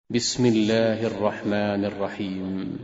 بسم الله الرحمن الرحيم.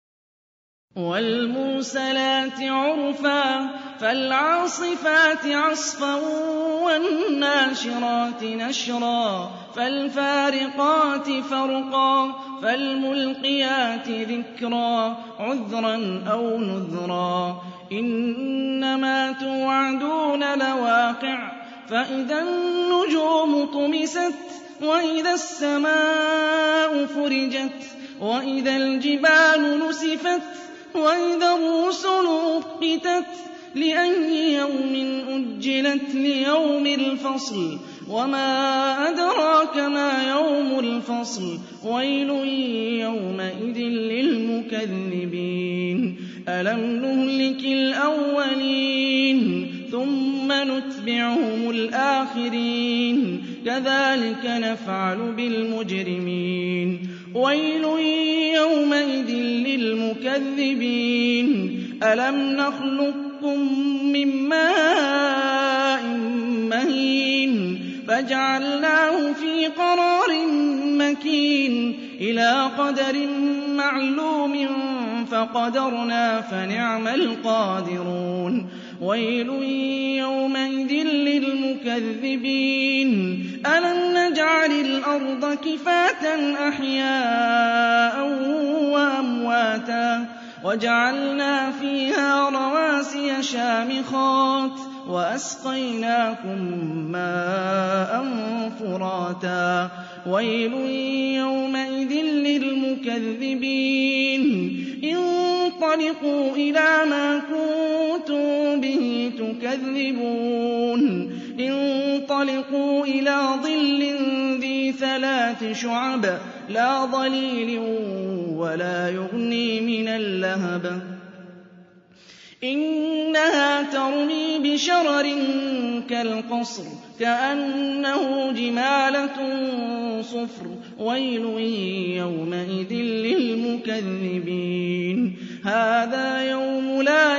والمرسلات عرفا فالعاصفات عصفا والناشرات نشرا فالفارقات فرقا فالملقيات ذكرا عذرا أو نذرا إنما توعدون لواقع فإذا النجوم طمست وإذا السماء فرجت وإذا الجبال نسفت وإذا الرسل أقتت لأي يوم أجلت ليوم الفصل وما أدراك ما يوم الفصل ويل يومئذ للمكذبين ألم نهلك الأولين ثم نتبعهم الآخرين كذلك نفعل بالمجرمين ويل يومئذ للمكذبين ألم نخلقكم من ماء مهين فجعلناه في قرار مكين إلى قدر معلوم فقدرنا فنعم القادرون ويل يومئذ للمكذبين ألم نجعل الأرض كفاة أحياء وأمواتا وجعلنا فيها رواسي شامخات وأسقيناكم ماء فراتا ويل يومئذ للمكذبين انطلقوا إلى ما كنتم به تكذبون انطلقوا إلى ظل ذي 3 شعب لا ظليل ولا يغني من اللهب إنها ترمي بشرر كالقصر كأنه جمالة صفر ويل يومئذ للمكذبين هذا يوم لا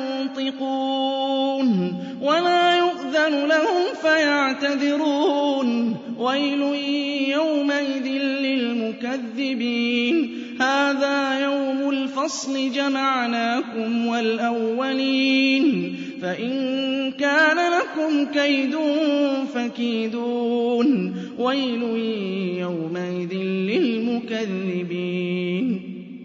ينطقون ولا يؤذن لهم فيعتذرون ويل يومئذ للمكذبين هذا يوم الفصل جمعناكم والأولين فإن كان لكم كيد فكيدون ويل يومئذ للمكذبين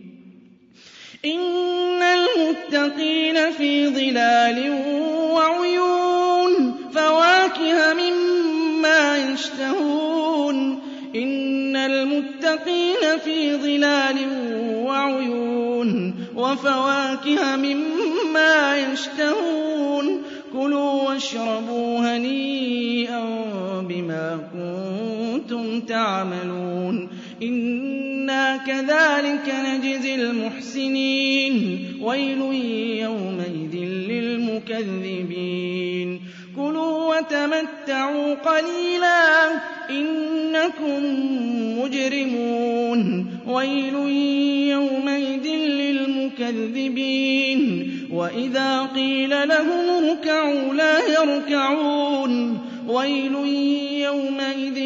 إن المتقين في ظلال وعيون فواكه مما يشتهون إن المتقين في ظلال وعيون وفواكه مما يشتهون كلوا واشربوا هنيئا بما كنتم تعملون إنا كذلك نجزي المحسنين ويل يومئذ للمكذبين كلوا وتمتعوا قليلا إنكم مجرمون ويل يومئذ للمكذبين وإذا قيل لهم اركعوا لا يركعون ويل يومئذ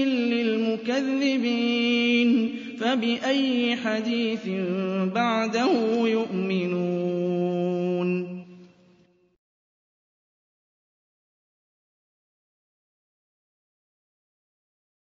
للمكذبين فبأي حديث بعده يؤمنون